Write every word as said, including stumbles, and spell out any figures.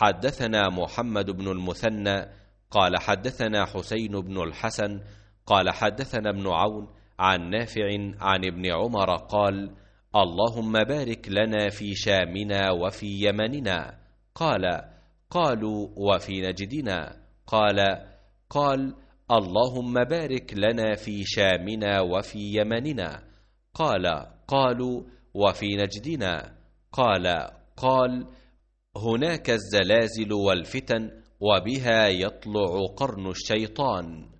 حدثنا محمد بن المثنى قال حدثنا حسين بن الحسن قال حدثنا ابن عون عن نافع عن ابن عمر قال: اللهم بارك لنا في شامنا وفي يمننا. قال: قالوا وفي نجدنا. قال: قال: اللهم بارك لنا في شامنا وفي يمننا. قال: قالوا وفي نجدنا. قال: قال: هناك الزلازل والفتن وبها يطلع قرن الشيطان.